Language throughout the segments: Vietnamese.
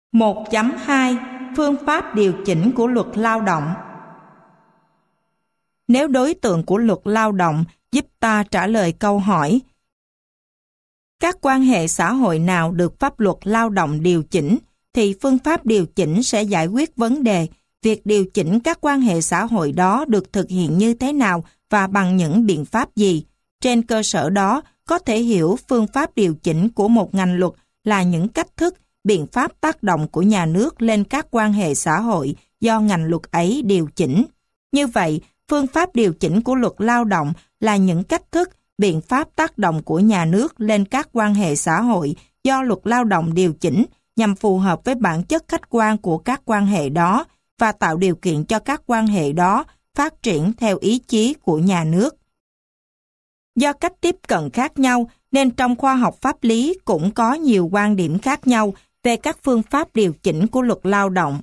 1.2 Phương pháp điều chỉnh của luật lao động. Nếu đối tượng của luật lao động giúp ta trả lời câu hỏi các quan hệ xã hội nào được pháp luật lao động điều chỉnh, thì phương pháp điều chỉnh sẽ giải quyết vấn đề việc điều chỉnh các quan hệ xã hội đó được thực hiện như thế nào và bằng những biện pháp gì. Trên cơ sở đó, có thể hiểu phương pháp điều chỉnh của một ngành luật là những cách thức, biện pháp tác động của nhà nước lên các quan hệ xã hội do ngành luật ấy điều chỉnh. Như vậy, phương pháp điều chỉnh của luật lao động là những cách thức, biện pháp tác động của nhà nước lên các quan hệ xã hội do luật lao động điều chỉnh nhằm phù hợp với bản chất khách quan của các quan hệ đó và tạo điều kiện cho các quan hệ đó phát triển theo ý chí của nhà nước. Do cách tiếp cận khác nhau nên trong khoa học pháp lý cũng có nhiều quan điểm khác nhau về các phương pháp điều chỉnh của luật lao động.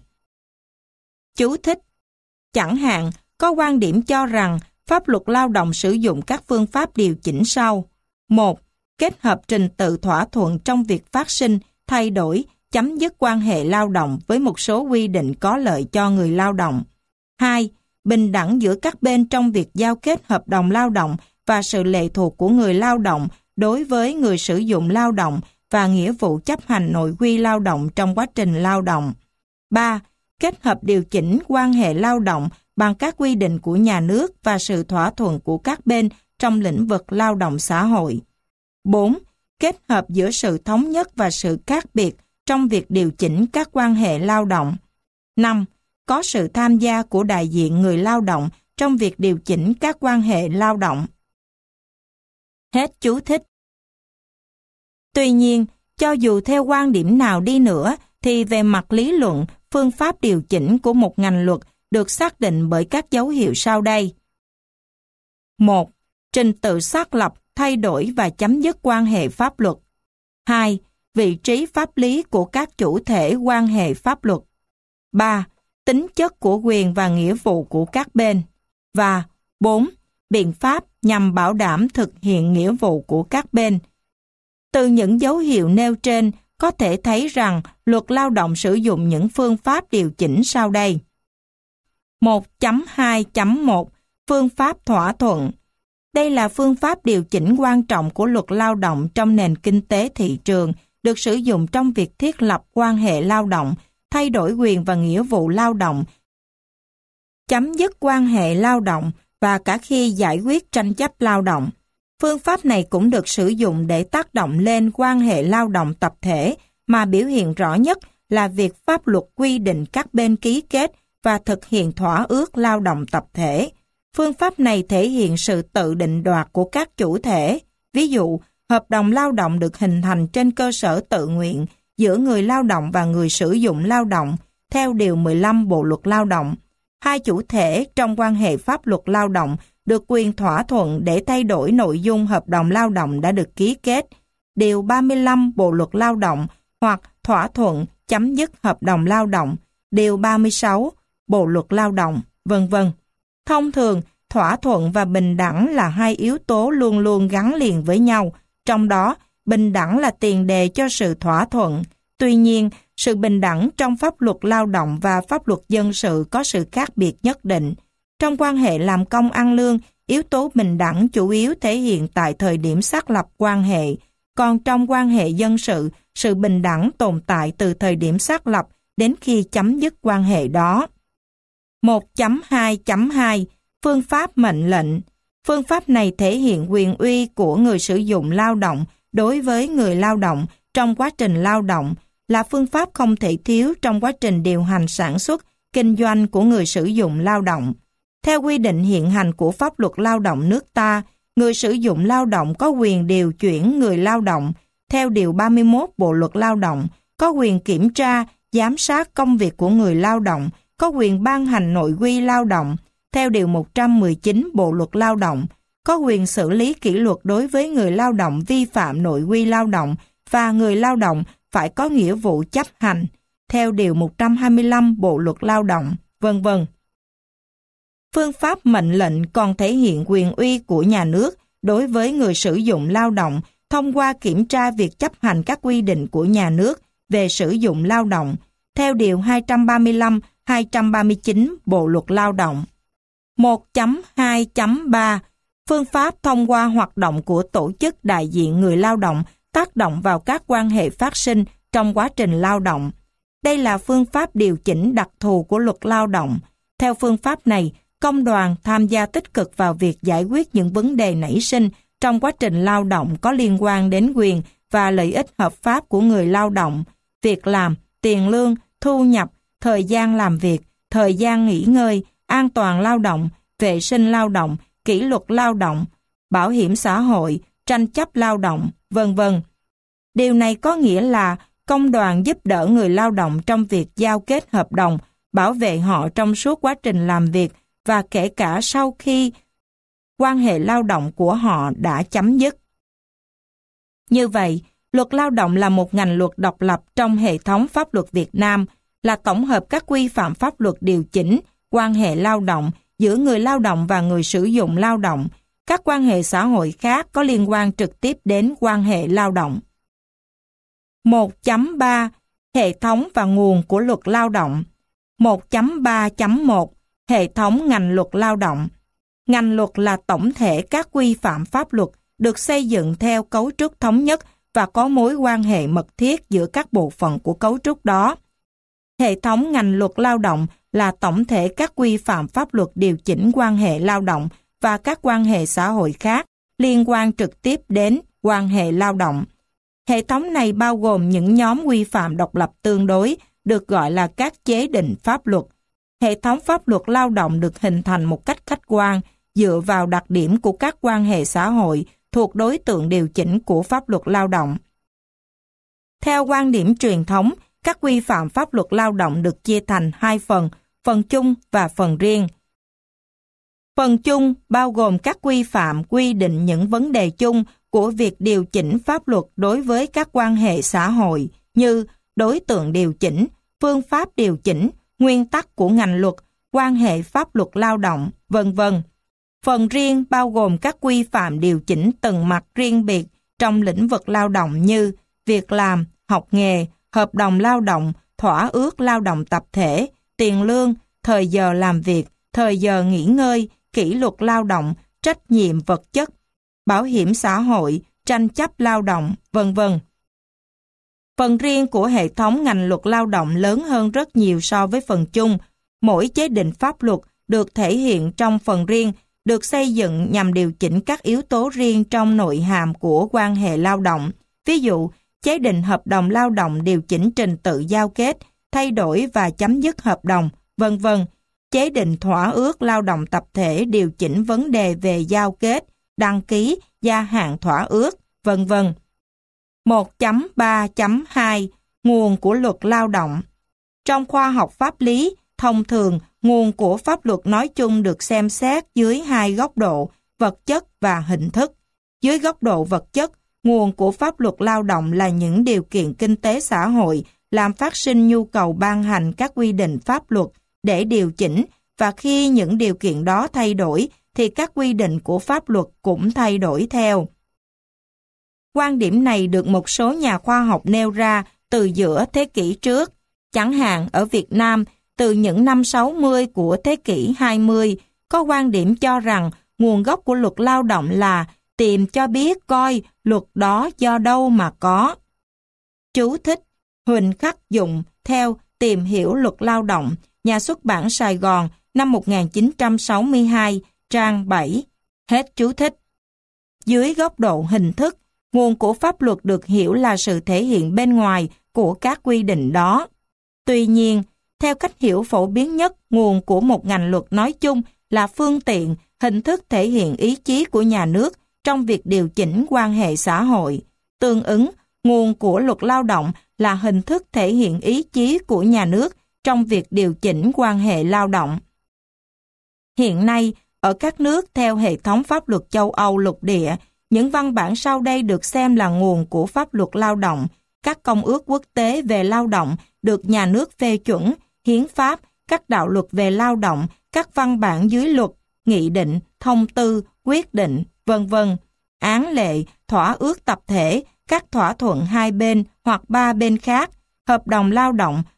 Chú thích: chẳng hạn, có quan điểm cho rằng pháp luật lao động sử dụng các phương pháp điều chỉnh sau. 1. Kết hợp trình tự thỏa thuận trong việc phát sinh, thay đổi, chấm dứt quan hệ lao động với một số quy định có lợi cho người lao động. 2. Bình đẳng giữa các bên trong việc giao kết hợp đồng lao động và sự lệ thuộc của người lao động đối với người sử dụng lao động và nghĩa vụ chấp hành nội quy lao động trong quá trình lao động. 3. Kết hợp điều chỉnh quan hệ lao động bằng các quy định của nhà nước và sự thỏa thuận của các bên trong lĩnh vực lao động xã hội. 4. Kết hợp giữa sự thống nhất và sự khác biệt trong việc điều chỉnh các quan hệ lao động. 5. Có sự tham gia của đại diện người lao động trong việc điều chỉnh các quan hệ lao động. Hết chú thích. Tuy nhiên, cho dù theo quan điểm nào đi nữa, thì về mặt lý luận, phương pháp điều chỉnh của một ngành luật được xác định bởi các dấu hiệu sau đây. 1. Trình tự xác lập, thay đổi và chấm dứt quan hệ pháp luật. 2. Vị trí pháp lý của các chủ thể quan hệ pháp luật. 3. Tính chất của quyền và nghĩa vụ của các bên. Và 4. Biện pháp nhằm bảo đảm thực hiện nghĩa vụ của các bên. Từ những dấu hiệu nêu trên, có thể thấy rằng luật lao động sử dụng những phương pháp điều chỉnh sau đây. 1.2.1 Phương pháp thỏa thuận. Đây là phương pháp điều chỉnh quan trọng của luật lao động trong nền kinh tế thị trường, được sử dụng trong việc thiết lập quan hệ lao động, thay đổi quyền và nghĩa vụ lao động, chấm dứt quan hệ lao động và cả khi giải quyết tranh chấp lao động. Phương pháp này cũng được sử dụng để tác động lên quan hệ lao động tập thể, mà biểu hiện rõ nhất là việc pháp luật quy định các bên ký kết và thực hiện thỏa ước lao động tập thể. Phương pháp này thể hiện sự tự định đoạt của các chủ thể. Ví dụ, hợp đồng lao động được hình thành trên cơ sở tự nguyện giữa người lao động và người sử dụng lao động, theo Điều 15 Bộ Luật Lao động. Hai chủ thể trong quan hệ pháp luật lao động được quyền thỏa thuận để thay đổi nội dung hợp đồng lao động đã được ký kết, Điều 35 Bộ Luật Lao động, hoặc thỏa thuận chấm dứt hợp đồng lao động, Điều 36 Bộ Luật Lao động, vân vân. Thông thường, thỏa thuận và bình đẳng là hai yếu tố luôn luôn gắn liền với nhau, trong đó bình đẳng là tiền đề cho sự thỏa thuận. Tuy nhiên, sự bình đẳng trong pháp luật lao động và pháp luật dân sự có sự khác biệt nhất định. Trong quan hệ làm công ăn lương, yếu tố bình đẳng chủ yếu thể hiện tại thời điểm xác lập quan hệ, còn trong quan hệ dân sự, sự bình đẳng tồn tại từ thời điểm xác lập đến khi chấm dứt quan hệ đó. 1.2.2 Phương pháp mệnh lệnh. Phương pháp này thể hiện quyền uy của người sử dụng lao động đối với người lao động trong quá trình lao động, là phương pháp không thể thiếu trong quá trình điều hành sản xuất, kinh doanh của người sử dụng lao động. Theo quy định hiện hành của pháp luật lao động nước ta, người sử dụng lao động có quyền điều chuyển người lao động. Theo Điều 31 Bộ Luật Lao động, có quyền kiểm tra, giám sát công việc của người lao động, có quyền ban hành nội quy lao động. Theo Điều 119 Bộ Luật Lao động, có quyền xử lý kỷ luật đối với người lao động vi phạm nội quy lao động và người lao động phải có nghĩa vụ chấp hành. Theo Điều 125 Bộ Luật Lao động, vân vân. Phương pháp mệnh lệnh còn thể hiện quyền uy của nhà nước đối với người sử dụng lao động thông qua kiểm tra việc chấp hành các quy định của nhà nước về sử dụng lao động. theo Điều 235-239 Bộ Luật Lao động. 1.2.3 Phương pháp thông qua hoạt động của tổ chức đại diện người lao động tác động vào các quan hệ phát sinh trong quá trình lao động. Đây là phương pháp điều chỉnh đặc thù của luật lao động. Theo phương pháp này, công đoàn tham gia tích cực vào việc giải quyết những vấn đề nảy sinh trong quá trình lao động có liên quan đến quyền và lợi ích hợp pháp của người lao động, việc làm, tiền lương, thu nhập, thời gian làm việc, thời gian nghỉ ngơi, an toàn lao động, vệ sinh lao động, kỷ luật lao động, bảo hiểm xã hội, tranh chấp lao động, vân vân. Điều này có nghĩa là công đoàn giúp đỡ người lao động trong việc giao kết hợp đồng, bảo vệ họ trong suốt quá trình làm việc và kể cả sau khi quan hệ lao động của họ đã chấm dứt. Như vậy, luật lao động là một ngành luật độc lập trong hệ thống pháp luật Việt Nam, là tổng hợp các quy phạm pháp luật điều chỉnh quan hệ lao động giữa người lao động và người sử dụng lao động, các quan hệ xã hội khác có liên quan trực tiếp đến quan hệ lao động. 1.3 Hệ thống và nguồn của luật lao động. 1.3.1 Hệ thống ngành luật lao động. Ngành luật là tổng thể các quy phạm pháp luật được xây dựng theo cấu trúc thống nhất và có mối quan hệ mật thiết giữa các bộ phận của cấu trúc đó. Hệ thống ngành luật lao động là tổng thể các quy phạm pháp luật điều chỉnh quan hệ lao động và các quan hệ xã hội khác liên quan trực tiếp đến quan hệ lao động. Hệ thống này bao gồm những nhóm quy phạm độc lập tương đối, được gọi là các chế định pháp luật. Hệ thống pháp luật lao động được hình thành một cách khách quan, dựa vào đặc điểm của các quan hệ xã hội thuộc đối tượng điều chỉnh của pháp luật lao động. Theo quan điểm truyền thống, các quy phạm pháp luật lao động được chia thành hai phần, phần chung và phần riêng. Phần chung bao gồm các quy phạm quy định những vấn đề chung của việc điều chỉnh pháp luật đối với các quan hệ xã hội như đối tượng điều chỉnh, phương pháp điều chỉnh, nguyên tắc của ngành luật, quan hệ pháp luật lao động, vân vân. Phần riêng bao gồm các quy phạm điều chỉnh từng mặt riêng biệt trong lĩnh vực lao động như việc làm, học nghề, hợp đồng lao động, thỏa ước lao động tập thể, tiền lương, thời giờ làm việc, thời giờ nghỉ ngơi, kỷ luật lao động, trách nhiệm vật chất, bảo hiểm xã hội, tranh chấp lao động, vân vân. Phần riêng của hệ thống ngành luật lao động lớn hơn rất nhiều so với phần chung. Mỗi chế định pháp luật được thể hiện trong phần riêng được xây dựng nhằm điều chỉnh các yếu tố riêng trong nội hàm của quan hệ lao động. Ví dụ, chế định hợp đồng lao động điều chỉnh trình tự giao kết, thay đổi và chấm dứt hợp đồng, vân vân. Chế định thỏa ước lao động tập thể điều chỉnh vấn đề về giao kết, đăng ký, gia hạn thỏa ước, vân vân. 1.3.2 Nguồn của luật lao động. Trong khoa học pháp lý, thông thường, nguồn của pháp luật nói chung được xem xét dưới hai góc độ, vật chất và hình thức. Dưới góc độ vật chất, nguồn của pháp luật lao động là những điều kiện kinh tế xã hội làm phát sinh nhu cầu ban hành các quy định pháp luật để điều chỉnh, và khi những điều kiện đó thay đổi thì các quy định của pháp luật cũng thay đổi theo. Quan điểm này được một số nhà khoa học nêu ra từ giữa thế kỷ trước. Chẳng hạn ở Việt Nam, từ những năm 60 của thế kỷ 20, có quan điểm cho rằng nguồn gốc của luật lao động là tìm cho biết coi luật đó do đâu mà có. Chú thích: Huỳnh Khắc Dụng theo Tìm hiểu luật lao động, Nhà xuất bản Sài Gòn, năm 1962, trang 7. Hết chú thích. Dưới góc độ hình thức, nguồn của pháp luật được hiểu là sự thể hiện bên ngoài của các quy định đó. Tuy nhiên, theo cách hiểu phổ biến nhất, nguồn của một ngành luật nói chung là phương tiện, hình thức thể hiện ý chí của nhà nước trong việc điều chỉnh quan hệ xã hội. Tương ứng, nguồn của luật lao động là hình thức thể hiện ý chí của nhà nước trong việc điều chỉnh quan hệ lao động. Hiện nay, ở các nước theo hệ thống pháp luật châu Âu lục địa, những văn bản sau đây được xem là nguồn của pháp luật lao động, các công ước quốc tế về lao động được nhà nước phê chuẩn, hiến pháp, các đạo luật về lao động, các văn bản dưới luật, nghị định, thông tư, quyết định, vân vân, án lệ, thỏa ước tập thể, các thỏa thuận hai bên hoặc ba bên khác, hợp đồng lao động,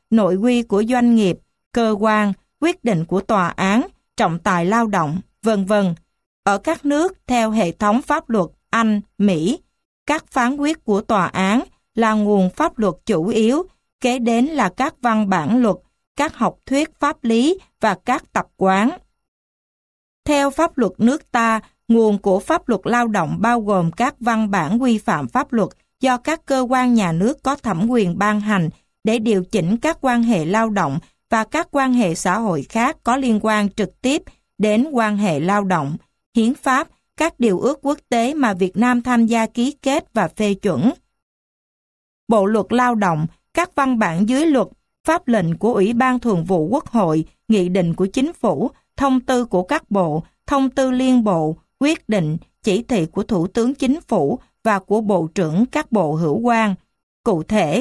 nội quy của doanh nghiệp, cơ quan, quyết định của tòa án, trọng tài lao động, vân vân. Ở các nước theo hệ thống pháp luật Anh, Mỹ, các phán quyết của tòa án là nguồn pháp luật chủ yếu, kế đến là các văn bản luật, các học thuyết pháp lý và các tập quán. Theo pháp luật nước ta, nguồn của pháp luật lao động bao gồm các văn bản quy phạm pháp luật do các cơ quan nhà nước có thẩm quyền ban hành để điều chỉnh các quan hệ lao động và các quan hệ xã hội khác có liên quan trực tiếp đến quan hệ lao động, hiến pháp, các điều ước quốc tế mà Việt Nam tham gia ký kết và phê chuẩn. Bộ luật lao động, các văn bản dưới luật, pháp lệnh của Ủy ban Thường vụ Quốc hội, nghị định của Chính phủ, thông tư của các bộ, thông tư liên bộ, quyết định, chỉ thị của Thủ tướng Chính phủ và của Bộ trưởng các bộ hữu quan. Cụ thể,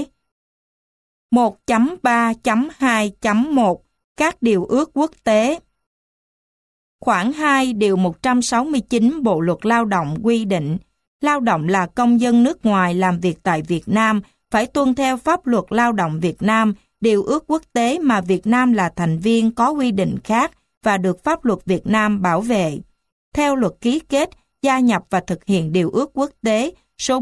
1.3.2.1 các điều ước quốc tế. Khoản 2 điều 169 Bộ luật lao động quy định, lao động là công dân nước ngoài làm việc tại Việt Nam phải tuân theo pháp luật lao động Việt Nam, điều ước quốc tế mà Việt Nam là thành viên có quy định khác và được pháp luật Việt Nam bảo vệ. Theo luật ký kết, gia nhập và thực hiện điều ước quốc tế số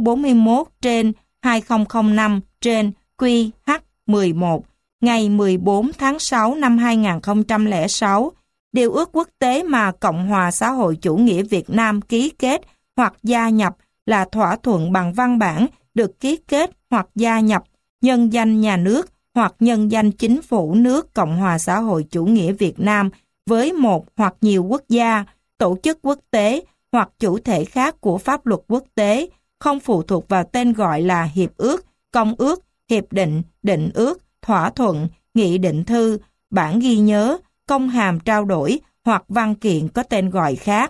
41/2005/QH11 ngày 14 tháng 6 năm 2006, điều ước quốc tế mà Cộng hòa xã hội chủ nghĩa Việt Nam ký kết hoặc gia nhập là thỏa thuận bằng văn bản được ký kết hoặc gia nhập nhân danh nhà nước hoặc nhân danh chính phủ nước Cộng hòa xã hội chủ nghĩa Việt Nam với một hoặc nhiều quốc gia, tổ chức quốc tế hoặc chủ thể khác của pháp luật quốc tế, không phụ thuộc vào tên gọi là hiệp ước, công ước, hiệp định, định ước, thỏa thuận, nghị định thư, bản ghi nhớ, công hàm trao đổi hoặc văn kiện có tên gọi khác.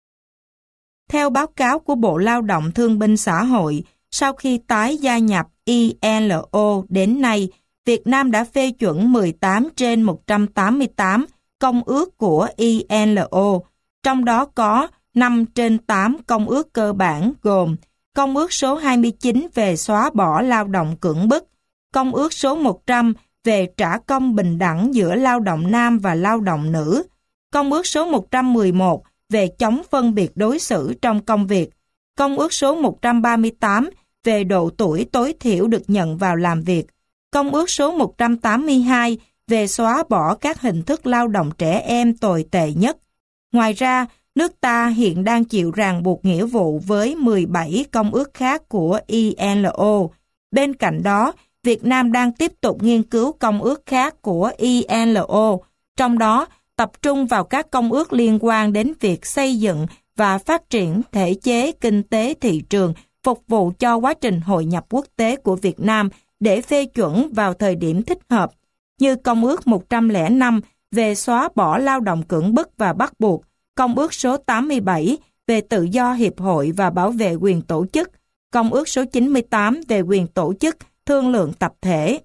Theo báo cáo của Bộ Lao động Thương binh Xã hội, sau khi tái gia nhập ILO đến nay, Việt Nam đã phê chuẩn 18 trên 188 công ước của ILO, trong đó có 5 trên 8 công ước cơ bản gồm Công ước số 29 về xóa bỏ lao động cưỡng bức, Công ước số 100 về trả công bình đẳng giữa lao động nam và lao động nữ, Công ước số 111 về chống phân biệt đối xử trong công việc, Công ước số 138 về độ tuổi tối thiểu được nhận vào làm việc, Công ước số 182 về xóa bỏ các hình thức lao động trẻ em tồi tệ nhất. Ngoài ra, nước ta hiện đang chịu ràng buộc nghĩa vụ với 17 công ước khác của ILO. Bên cạnh đó, Việt Nam đang tiếp tục nghiên cứu công ước khác của ILO, trong đó tập trung vào các công ước liên quan đến việc xây dựng và phát triển thể chế kinh tế thị trường phục vụ cho quá trình hội nhập quốc tế của Việt Nam để phê chuẩn vào thời điểm thích hợp, như Công ước 105 về xóa bỏ lao động cưỡng bức và bắt buộc, Công ước số 87 về tự do hiệp hội và bảo vệ quyền tổ chức, Công ước số 98 về quyền tổ chức, thương lượng tập thể.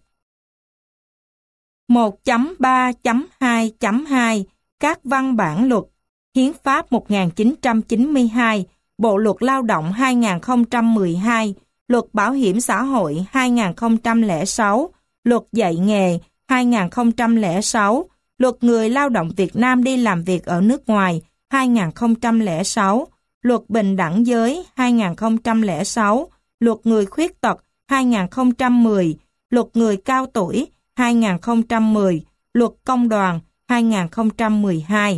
1.3.2.2 các văn bản luật, Hiến pháp 1992, Bộ luật Lao động 2012, Luật Bảo hiểm xã hội 2006, Luật dạy nghề 2006, Luật người lao động Việt Nam đi làm việc ở nước ngoài 2006, Luật Bình đẳng giới 2006, Luật người khuyết tật 2010, Luật người cao tuổi 2010, Luật Công đoàn 2012.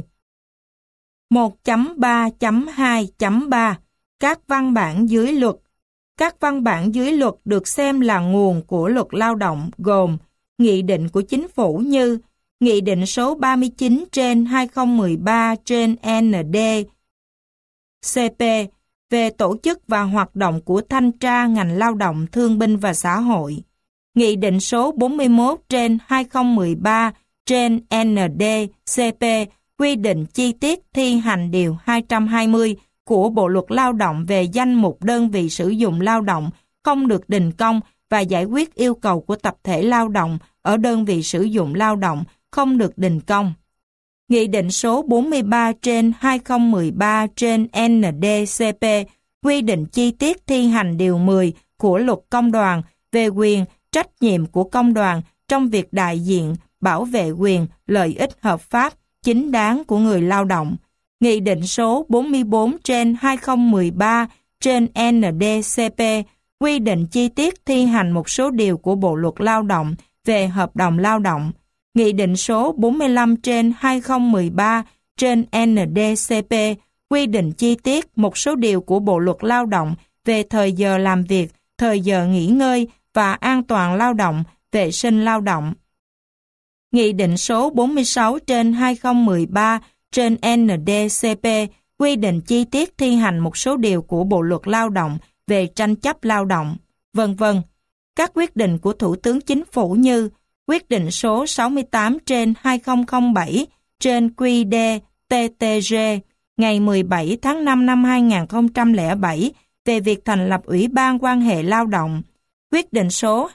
1.3.2.3 các văn bản dưới luật. Các văn bản dưới luật được xem là nguồn của luật lao động gồm nghị định của chính phủ như Nghị định số 39 trên 2013 trên ND CP về tổ chức và hoạt động của thanh tra ngành lao động thương binh và xã hội, Nghị định số 41 trên 2013 trên ND CP quy định chi tiết thi hành điều 220 của Bộ luật Lao động về danh mục đơn vị sử dụng lao động không được đình công và giải quyết yêu cầu của tập thể lao động ở đơn vị sử dụng lao động không được đình công. Nghị định số 43 trên 2013 trên ND-CP quy định chi tiết thi hành điều 10 của Luật Công đoàn về quyền, trách nhiệm của công đoàn trong việc đại diện, bảo vệ quyền, lợi ích hợp pháp, chính đáng của người lao động. Nghị định số 44/2013/ND-CP quy định chi tiết thi hành một số điều của Bộ luật Lao động về hợp đồng lao động. Nghị định số 45/2013/ND-CP quy định chi tiết một số điều của Bộ luật Lao động về thời giờ làm việc, thời giờ nghỉ ngơi và an toàn lao động, vệ sinh lao động. Nghị định số 46/2013/ND-CP quy định chi tiết thi hành một số điều của Bộ luật Lao động về tranh chấp lao động, vân vân. Các quyết định của Thủ tướng Chính phủ như quyết định số 68/2007/QĐ-TTG ngày 17 tháng 5 năm 2007 về việc thành lập Ủy ban quan hệ lao động, quyết định số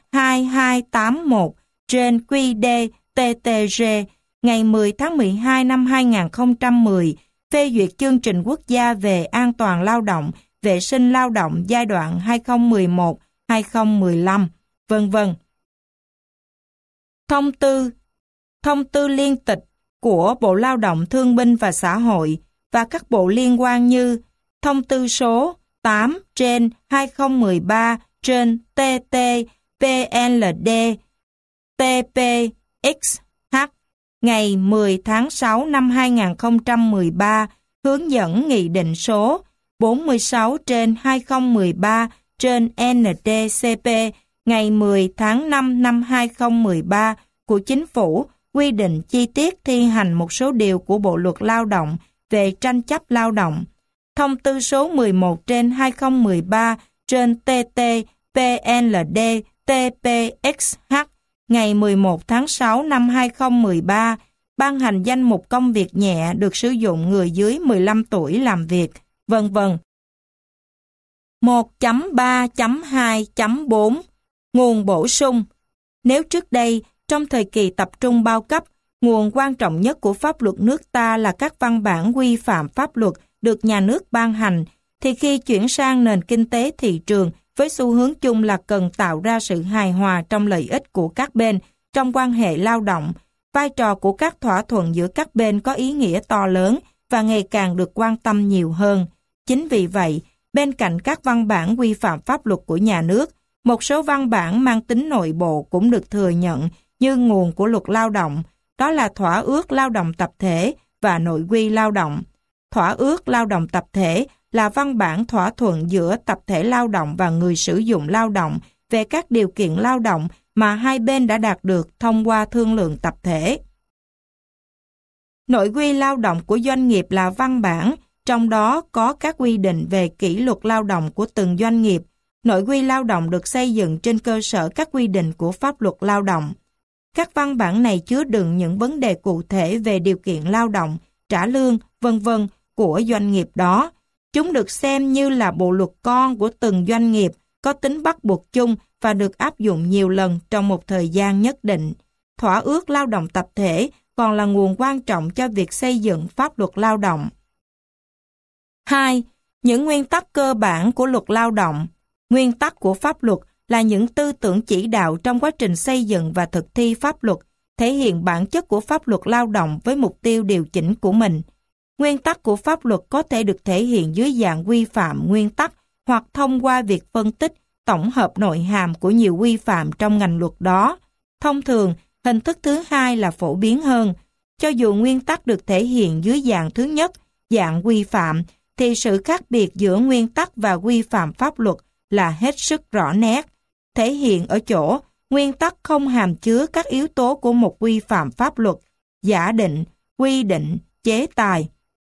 2281/QĐ-TTG ngày 10 tháng 12 năm 2010 phê duyệt chương trình quốc gia về an toàn lao động, vệ sinh lao động giai đoạn 2011-2015, vân vân. Thông tư liên tịch của Bộ Lao động Thương binh và Xã hội và các bộ liên quan như thông tư số 8/2013/TT-PLD-TPXH ngày 10 tháng 6 năm 2013 hướng dẫn Nghị định số 46/2013/ND-CP ngày 10 tháng 5 năm 2013 của Chính phủ quy định chi tiết thi hành một số điều của Bộ luật Lao động về tranh chấp lao động. Thông tư số 11/2013/TT-PLD-TPXH ngày 11 tháng 6 năm 2013 ban hành danh mục công việc nhẹ được sử dụng người dưới 15 tuổi làm việc, vân vân. 1.3.2.4 Nguồn bổ sung. Nếu trước đây, trong thời kỳ tập trung bao cấp, nguồn quan trọng nhất của pháp luật nước ta là các văn bản quy phạm pháp luật được nhà nước ban hành, thì khi chuyển sang nền kinh tế thị trường với xu hướng chung là cần tạo ra sự hài hòa trong lợi ích của các bên trong quan hệ lao động, vai trò của các thỏa thuận giữa các bên có ý nghĩa to lớn và ngày càng được quan tâm nhiều hơn. Chính vì vậy, bên cạnh các văn bản quy phạm pháp luật của nhà nước, một số văn bản mang tính nội bộ cũng được thừa nhận như nguồn của luật lao động, đó là thỏa ước lao động tập thể và nội quy lao động. Thỏa ước lao động tập thể là văn bản thỏa thuận giữa tập thể lao động và người sử dụng lao động về các điều kiện lao động mà hai bên đã đạt được thông qua thương lượng tập thể. Nội quy lao động của doanh nghiệp là văn bản, trong đó có các quy định về kỷ luật lao động của từng doanh nghiệp. Nội quy lao động được xây dựng trên cơ sở các quy định của pháp luật lao động. Các văn bản này chứa đựng những vấn đề cụ thể về điều kiện lao động, trả lương, vân vân của doanh nghiệp đó. Chúng được xem như là bộ luật con của từng doanh nghiệp, có tính bắt buộc chung và được áp dụng nhiều lần trong một thời gian nhất định. Thỏa ước lao động tập thể còn là nguồn quan trọng cho việc xây dựng pháp luật lao động. 2. Những nguyên tắc cơ bản của luật lao động. Nguyên tắc của pháp luật là những tư tưởng chỉ đạo trong quá trình xây dựng và thực thi pháp luật, thể hiện bản chất của pháp luật lao động với mục tiêu điều chỉnh của mình. Nguyên tắc của pháp luật có thể được thể hiện dưới dạng quy phạm nguyên tắc hoặc thông qua việc phân tích, tổng hợp nội hàm của nhiều quy phạm trong ngành luật đó. Thông thường, hình thức thứ hai là phổ biến hơn. Cho dù nguyên tắc được thể hiện dưới dạng thứ nhất, dạng quy phạm, thì sự khác biệt giữa nguyên tắc và quy phạm pháp luật là hết sức rõ nét. Thể hiện ở chỗ, nguyên tắc không hàm chứa các yếu tố của một quy phạm pháp luật, giả định, quy định, chế tài.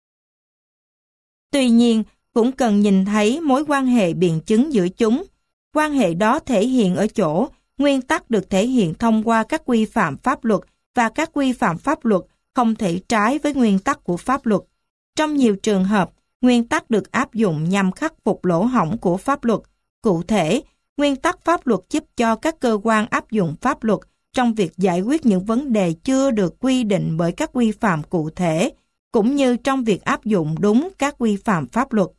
Tuy nhiên, cũng cần nhìn thấy mối quan hệ biện chứng giữa chúng. Quan hệ đó thể hiện ở chỗ, nguyên tắc được thể hiện thông qua các quy phạm pháp luật và các quy phạm pháp luật không thể trái với nguyên tắc của pháp luật. Trong nhiều trường hợp, nguyên tắc được áp dụng nhằm khắc phục lỗ hổng của pháp luật. Cụ thể, nguyên tắc pháp luật giúp cho các cơ quan áp dụng pháp luật trong việc giải quyết những vấn đề chưa được quy định bởi các quy phạm cụ thể, cũng như trong việc áp dụng đúng các quy phạm pháp luật.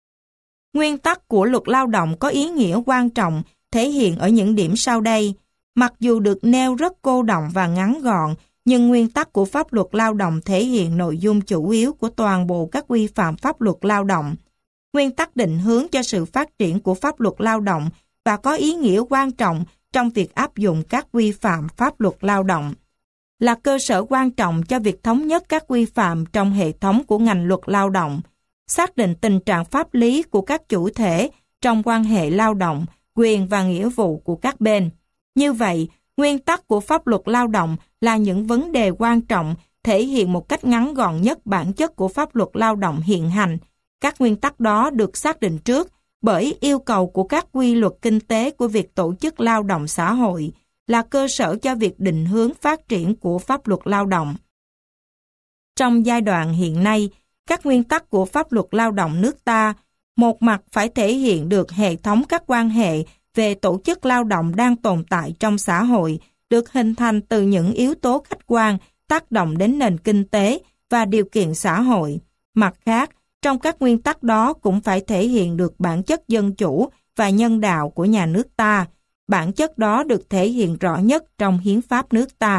Nguyên tắc của luật lao động có ý nghĩa quan trọng thể hiện ở những điểm sau đây. Mặc dù được nêu rất cô đọng và ngắn gọn, nhưng nguyên tắc của pháp luật lao động thể hiện nội dung chủ yếu của toàn bộ các quy phạm pháp luật lao động. Nguyên tắc định hướng cho sự phát triển của pháp luật lao động và có ý nghĩa quan trọng trong việc áp dụng các quy phạm pháp luật lao động. Là cơ sở quan trọng cho việc thống nhất các quy phạm trong hệ thống của ngành luật lao động, xác định tình trạng pháp lý của các chủ thể trong quan hệ lao động, quyền và nghĩa vụ của các bên. Như vậy, nguyên tắc của pháp luật lao động là những vấn đề quan trọng thể hiện một cách ngắn gọn nhất bản chất của pháp luật lao động hiện hành. Các nguyên tắc đó được xác định trước bởi yêu cầu của các quy luật kinh tế của việc tổ chức lao động xã hội, là cơ sở cho việc định hướng phát triển của pháp luật lao động. Trong giai đoạn hiện nay, các nguyên tắc của pháp luật lao động nước ta, một mặt phải thể hiện được hệ thống các quan hệ về tổ chức lao động đang tồn tại trong xã hội, được hình thành từ những yếu tố khách quan tác động đến nền kinh tế và điều kiện xã hội. Mặt khác, trong các nguyên tắc đó cũng phải thể hiện được bản chất dân chủ và nhân đạo của nhà nước ta. Bản chất đó được thể hiện rõ nhất trong hiến pháp nước ta.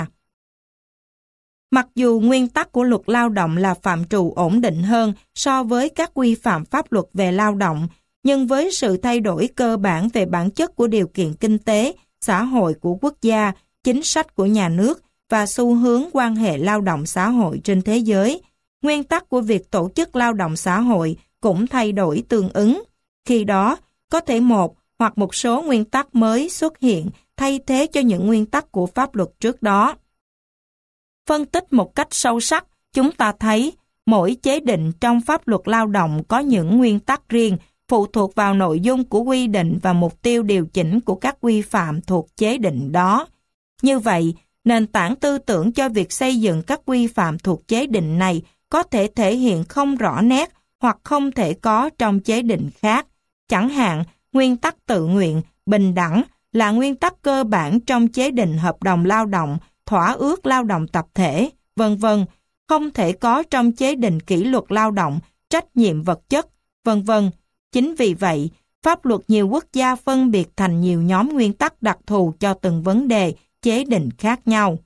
Mặc dù nguyên tắc của luật lao động là phạm trù ổn định hơn so với các quy phạm pháp luật về lao động, nhưng với sự thay đổi cơ bản về bản chất của điều kiện kinh tế, xã hội của quốc gia, chính sách của nhà nước và xu hướng quan hệ lao động xã hội trên thế giới, nguyên tắc của việc tổ chức lao động xã hội cũng thay đổi tương ứng. Khi đó, có thể một hoặc một số nguyên tắc mới xuất hiện thay thế cho những nguyên tắc của pháp luật trước đó. Phân tích một cách sâu sắc, chúng ta thấy mỗi chế định trong pháp luật lao động có những nguyên tắc riêng phụ thuộc vào nội dung của quy định và mục tiêu điều chỉnh của các quy phạm thuộc chế định đó. Như vậy, nền tảng tư tưởng cho việc xây dựng các quy phạm thuộc chế định này có thể thể hiện không rõ nét hoặc không thể có trong chế định khác. Chẳng hạn, nguyên tắc tự nguyện, bình đẳng là nguyên tắc cơ bản trong chế định hợp đồng lao động, thỏa ước lao động tập thể, v.v. không thể có trong chế định kỷ luật lao động, trách nhiệm vật chất, v.v. Chính vì vậy, pháp luật nhiều quốc gia phân biệt thành nhiều nhóm nguyên tắc đặc thù cho từng vấn đề, chế định khác nhau.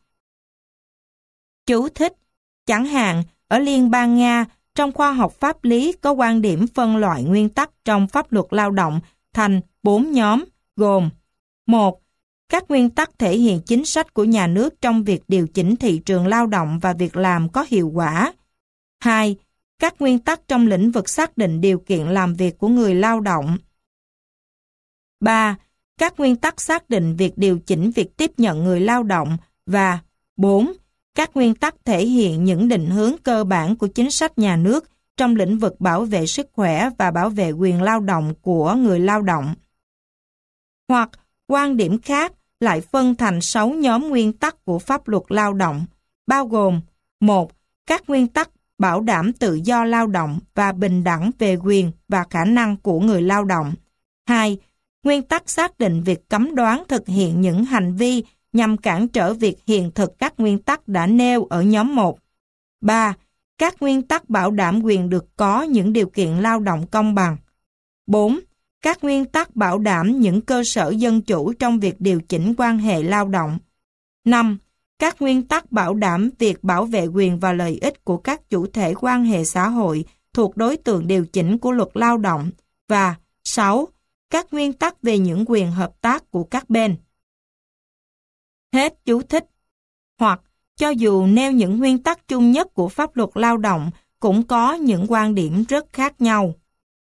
Chú thích: chẳng hạn, ở Liên bang Nga, trong khoa học pháp lý có quan điểm phân loại nguyên tắc trong pháp luật lao động thành 4 nhóm, gồm: 1. Các nguyên tắc thể hiện chính sách của nhà nước trong việc điều chỉnh thị trường lao động và việc làm có hiệu quả. 2. Các nguyên tắc trong lĩnh vực xác định điều kiện làm việc của người lao động. 3. Các nguyên tắc xác định việc điều chỉnh việc tiếp nhận người lao động. Và 4. Các nguyên tắc thể hiện những định hướng cơ bản của chính sách nhà nước trong lĩnh vực bảo vệ sức khỏe và bảo vệ quyền lao động của người lao động. Hoặc, quan điểm khác lại phân thành 6 nhóm nguyên tắc của pháp luật lao động, bao gồm: 1. Các nguyên tắc bảo đảm tự do lao động và bình đẳng về quyền và khả năng của người lao động. 2. Nguyên tắc xác định việc cấm đoán thực hiện những hành vi nhằm cản trở việc hiện thực các nguyên tắc đã nêu ở nhóm 1. 3. Các nguyên tắc bảo đảm quyền được có những điều kiện lao động công bằng. 4. Các nguyên tắc bảo đảm những cơ sở dân chủ trong việc điều chỉnh quan hệ lao động. 5. Các nguyên tắc bảo đảm việc bảo vệ quyền và lợi ích của các chủ thể quan hệ xã hội thuộc đối tượng điều chỉnh của luật lao động. Và 6. Các nguyên tắc về những quyền hợp tác của các bên. Hết chú thích. Hoặc, cho dù nêu những nguyên tắc chung nhất của pháp luật lao động, cũng có những quan điểm rất khác nhau.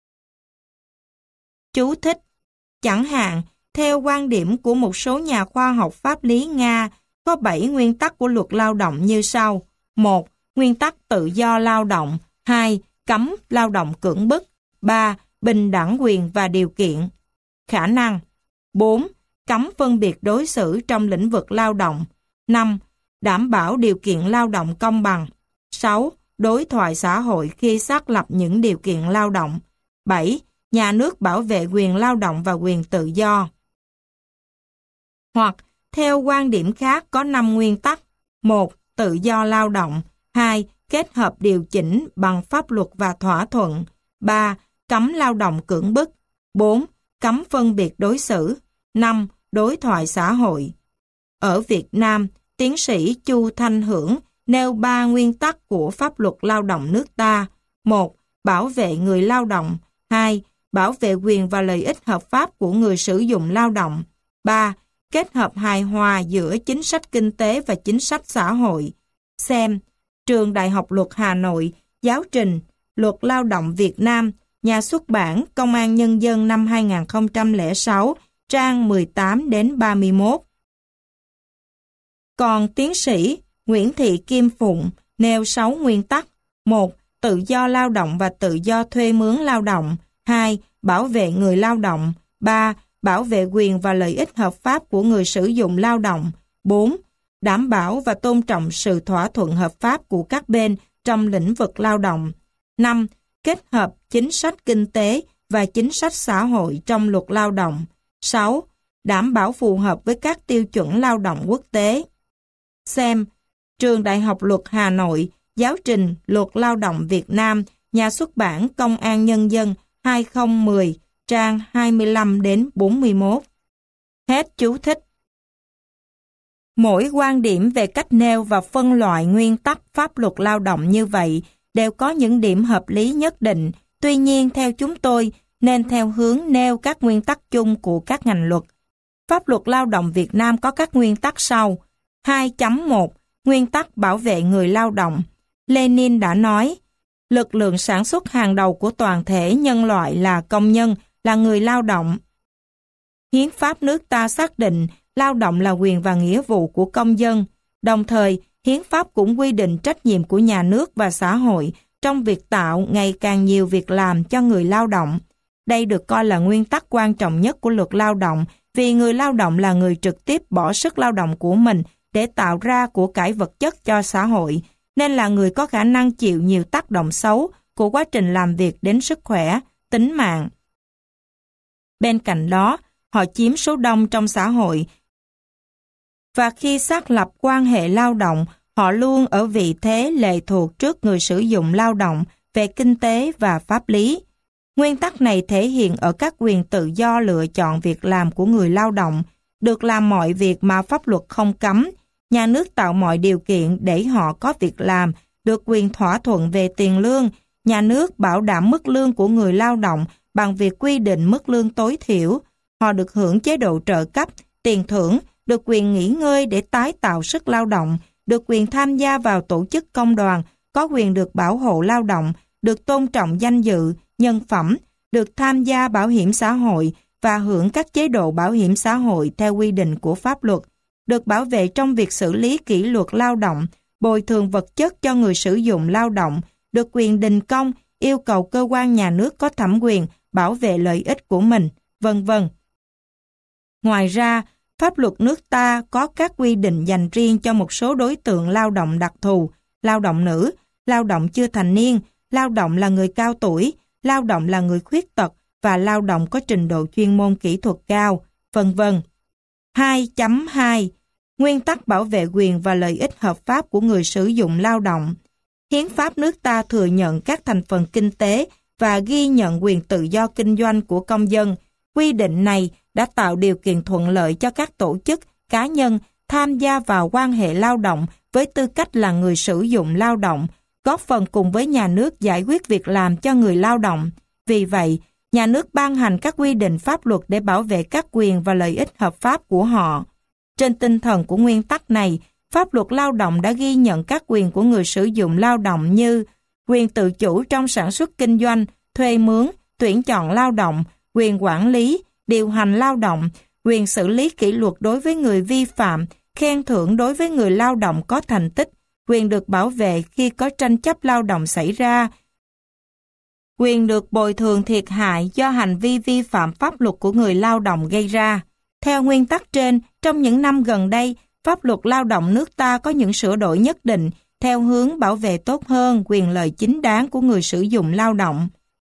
Chú thích. Chẳng hạn, theo quan điểm của một số nhà khoa học pháp lý Nga, có 7 nguyên tắc của luật lao động như sau. 1. Nguyên tắc tự do lao động. 2. Cấm lao động cưỡng bức. 3. Bình đẳng quyền và điều kiện, khả năng. 4. Cấm phân biệt đối xử trong lĩnh vực lao động. 5. Đảm bảo điều kiện lao động công bằng. 6. Đối thoại xã hội khi xác lập những điều kiện lao động. 7. Nhà nước bảo vệ quyền lao động và quyền tự do. Hoặc, theo quan điểm khác có 5 nguyên tắc. 1. Tự do lao động. 2. Kết hợp điều chỉnh bằng pháp luật và thỏa thuận. 3. Cấm lao động cưỡng bức. 4. Cấm phân biệt đối xử. 5. Đối thoại xã hội. Ở Việt Nam, tiến sĩ Chu Thanh Hưởng nêu 3 nguyên tắc của pháp luật lao động nước ta. 1. Bảo vệ người lao động. 2. Bảo vệ quyền và lợi ích hợp pháp của người sử dụng lao động. 3. Kết hợp hài hòa giữa chính sách kinh tế và chính sách xã hội. Xem Trường Đại học Luật Hà Nội, giáo trình Luật Lao động Việt Nam, nhà xuất bản Công an Nhân dân năm 2006, trang 18 đến 31. Còn tiến sĩ Nguyễn Thị Kim Phụng nêu 6 nguyên tắc. 1. Tự do lao động và tự do thuê mướn lao động. 2. Bảo vệ người lao động. 3. Bảo vệ quyền và lợi ích hợp pháp của người sử dụng lao động. 4. Đảm bảo và tôn trọng sự thỏa thuận hợp pháp của các bên trong lĩnh vực lao động. 5. Kết hợp chính sách kinh tế và chính sách xã hội trong luật lao động. 6. Đảm bảo phù hợp với các tiêu chuẩn lao động quốc tế. Xem Trường Đại học Luật Hà Nội, giáo trình Luật Lao động Việt Nam, nhà xuất bản Công an Nhân dân 2010, trang 25 đến 41. Hết chú thích. Mỗi quan điểm về cách nêu và phân loại nguyên tắc pháp luật lao động như vậy đều có những điểm hợp lý nhất định. Tuy nhiên, theo chúng tôi, nên theo hướng nêu các nguyên tắc chung của các ngành luật. Pháp luật lao động Việt Nam có các nguyên tắc sau. 2.1. Nguyên tắc bảo vệ người lao động. Lenin đã nói, lực lượng sản xuất hàng đầu của toàn thể nhân loại là công nhân, là người lao động. Hiến pháp nước ta xác định lao động là quyền và nghĩa vụ của công dân. Đồng thời, hiến pháp cũng quy định trách nhiệm của nhà nước và xã hội trong việc tạo ngày càng nhiều việc làm cho người lao động. Đây được coi là nguyên tắc quan trọng nhất của luật lao động, vì người lao động là người trực tiếp bỏ sức lao động của mình để tạo ra của cải vật chất cho xã hội, nên là người có khả năng chịu nhiều tác động xấu của quá trình làm việc đến sức khỏe, tính mạng. Bên cạnh đó, họ chiếm số đông trong xã hội, và khi xác lập quan hệ lao động, họ luôn ở vị thế lệ thuộc trước người sử dụng lao động về kinh tế và pháp lý. Nguyên tắc này thể hiện ở các quyền tự do lựa chọn việc làm của người lao động, được làm mọi việc mà pháp luật không cấm. Nhà nước tạo mọi điều kiện để họ có việc làm, được quyền thỏa thuận về tiền lương. Nhà nước bảo đảm mức lương của người lao động bằng việc quy định mức lương tối thiểu. Họ được hưởng chế độ trợ cấp, tiền thưởng, được quyền nghỉ ngơi để tái tạo sức lao động, được quyền tham gia vào tổ chức công đoàn, có quyền được bảo hộ lao động, được tôn trọng danh dự, nhân phẩm, được tham gia bảo hiểm xã hội và hưởng các chế độ bảo hiểm xã hội theo quy định của pháp luật, được bảo vệ trong việc xử lý kỷ luật lao động, bồi thường vật chất cho người sử dụng lao động, được quyền đình công, yêu cầu cơ quan nhà nước có thẩm quyền bảo vệ lợi ích của mình, vân vân. Ngoài ra, pháp luật nước ta có các quy định dành riêng cho một số đối tượng lao động đặc thù, lao động nữ, lao động chưa thành niên, lao động là người cao tuổi, lao động là người khuyết tật và lao động có trình độ chuyên môn kỹ thuật cao, vân vân. 2.2. Nguyên tắc bảo vệ quyền và lợi ích hợp pháp của người sử dụng lao động. Hiến pháp nước ta thừa nhận các thành phần kinh tế và ghi nhận quyền tự do kinh doanh của công dân. Quy định này đã tạo điều kiện thuận lợi cho các tổ chức, cá nhân tham gia vào quan hệ lao động với tư cách là người sử dụng lao động, góp phần cùng với nhà nước giải quyết việc làm cho người lao động. Vì vậy, nhà nước ban hành các quy định pháp luật để bảo vệ các quyền và lợi ích hợp pháp của họ. Trên tinh thần của nguyên tắc này, pháp luật lao động đã ghi nhận các quyền của người sử dụng lao động như quyền tự chủ trong sản xuất kinh doanh, thuê mướn, tuyển chọn lao động, quyền quản lý, điều hành lao động, quyền xử lý kỷ luật đối với người vi phạm, khen thưởng đối với người lao động có thành tích, quyền được bảo vệ khi có tranh chấp lao động xảy ra, quyền được bồi thường thiệt hại do hành vi vi phạm pháp luật của người lao động gây ra. Theo nguyên tắc trên, trong những năm gần đây, pháp luật lao động nước ta có những sửa đổi nhất định theo hướng bảo vệ tốt hơn quyền lợi chính đáng của người sử dụng lao động.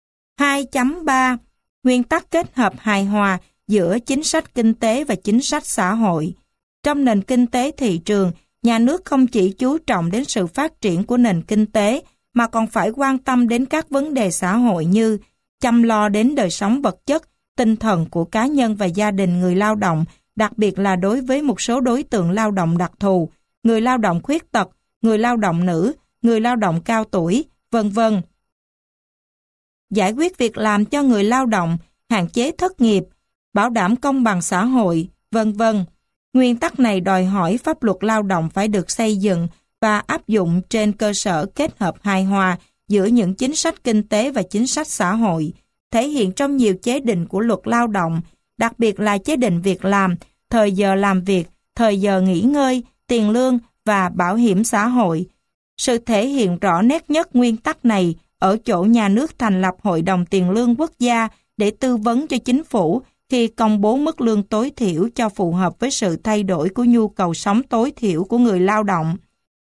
2.3. Nguyên tắc kết hợp hài hòa giữa chính sách kinh tế và chính sách xã hội. Trong nền kinh tế thị trường, nhà nước không chỉ chú trọng đến sự phát triển của nền kinh tế, mà còn phải quan tâm đến các vấn đề xã hội như chăm lo đến đời sống vật chất, tinh thần của cá nhân và gia đình người lao động, đặc biệt là đối với một số đối tượng lao động đặc thù, người lao động khuyết tật, người lao động nữ, người lao động cao tuổi, vân vân. Giải quyết việc làm cho người lao động, hạn chế thất nghiệp, bảo đảm công bằng xã hội, vân vân. Nguyên tắc này đòi hỏi pháp luật lao động phải được xây dựng và áp dụng trên cơ sở kết hợp hài hòa giữa những chính sách kinh tế và chính sách xã hội, thể hiện trong nhiều chế định của luật lao động, đặc biệt là chế định việc làm, thời giờ làm việc, thời giờ nghỉ ngơi, tiền lương và bảo hiểm xã hội. Sự thể hiện rõ nét nhất nguyên tắc này ở chỗ nhà nước thành lập Hội đồng Tiền lương Quốc gia để tư vấn cho chính phủ khi công bố mức lương tối thiểu cho phù hợp với sự thay đổi của nhu cầu sống tối thiểu của người lao động.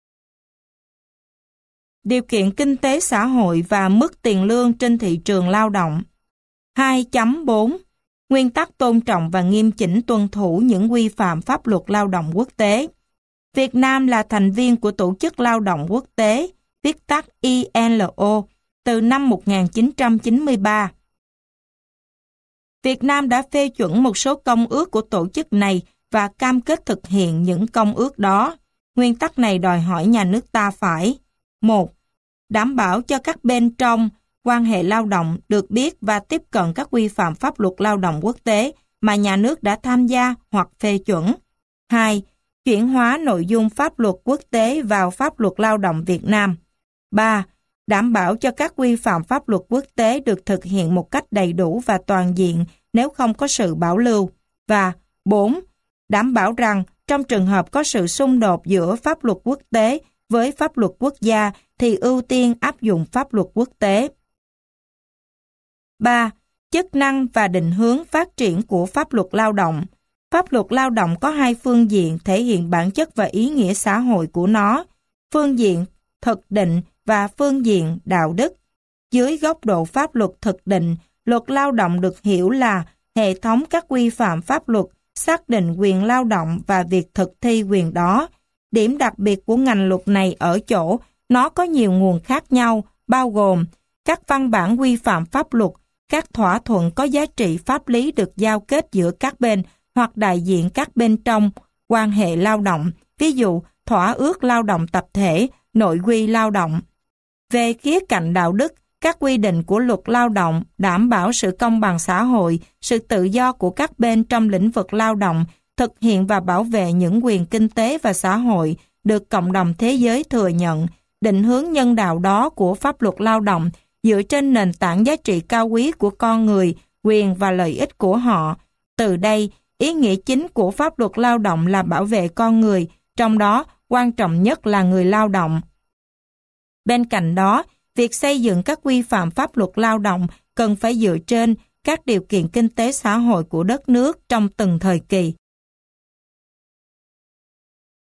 Điều kiện kinh tế xã hội và mức tiền lương trên thị trường lao động. 2.4 Nguyên tắc tôn trọng và nghiêm chỉnh tuân thủ những quy phạm pháp luật lao động quốc tế. Việt Nam là thành viên của Tổ chức Lao động Quốc tế, viết tắt ILO, từ năm 1993. Việt Nam đã phê chuẩn một số công ước của tổ chức này và cam kết thực hiện những công ước đó. Nguyên tắc này đòi hỏi nhà nước ta phải: 1. Đảm bảo cho các bên trong quan hệ lao động được biết và tiếp cận các quy phạm pháp luật lao động quốc tế mà nhà nước đã tham gia hoặc phê chuẩn. 2. Chuyển hóa nội dung pháp luật quốc tế vào pháp luật lao động Việt Nam. 3. Đảm bảo cho các quy phạm pháp luật quốc tế được thực hiện một cách đầy đủ và toàn diện nếu không có sự bảo lưu. Và 4. Đảm bảo rằng trong trường hợp có sự xung đột giữa pháp luật quốc tế với pháp luật quốc gia thì ưu tiên áp dụng pháp luật quốc tế. 3. Chức năng và định hướng phát triển của pháp luật lao động. Pháp luật lao động có hai phương diện thể hiện bản chất và ý nghĩa xã hội của nó, phương diện thực định và phương diện đạo đức. Dưới góc độ pháp luật thực định, luật lao động được hiểu là hệ thống các quy phạm pháp luật xác định quyền lao động và việc thực thi quyền đó. Điểm đặc biệt của ngành luật này ở chỗ nó có nhiều nguồn khác nhau, bao gồm các văn bản quy phạm pháp luật, các thỏa thuận có giá trị pháp lý được giao kết giữa các bên hoặc đại diện các bên trong quan hệ lao động, ví dụ thỏa ước lao động tập thể, nội quy lao động. Về khía cạnh đạo đức, các quy định của luật lao động đảm bảo sự công bằng xã hội, sự tự do của các bên trong lĩnh vực lao động, thực hiện và bảo vệ những quyền kinh tế và xã hội được cộng đồng thế giới thừa nhận. Định hướng nhân đạo đó của pháp luật lao động dựa trên nền tảng giá trị cao quý của con người, quyền và lợi ích của họ. Từ đây, ý nghĩa chính của pháp luật lao động là bảo vệ con người, trong đó quan trọng nhất là người lao động. Bên cạnh đó, việc xây dựng các quy phạm pháp luật lao động cần phải dựa trên các điều kiện kinh tế xã hội của đất nước trong từng thời kỳ.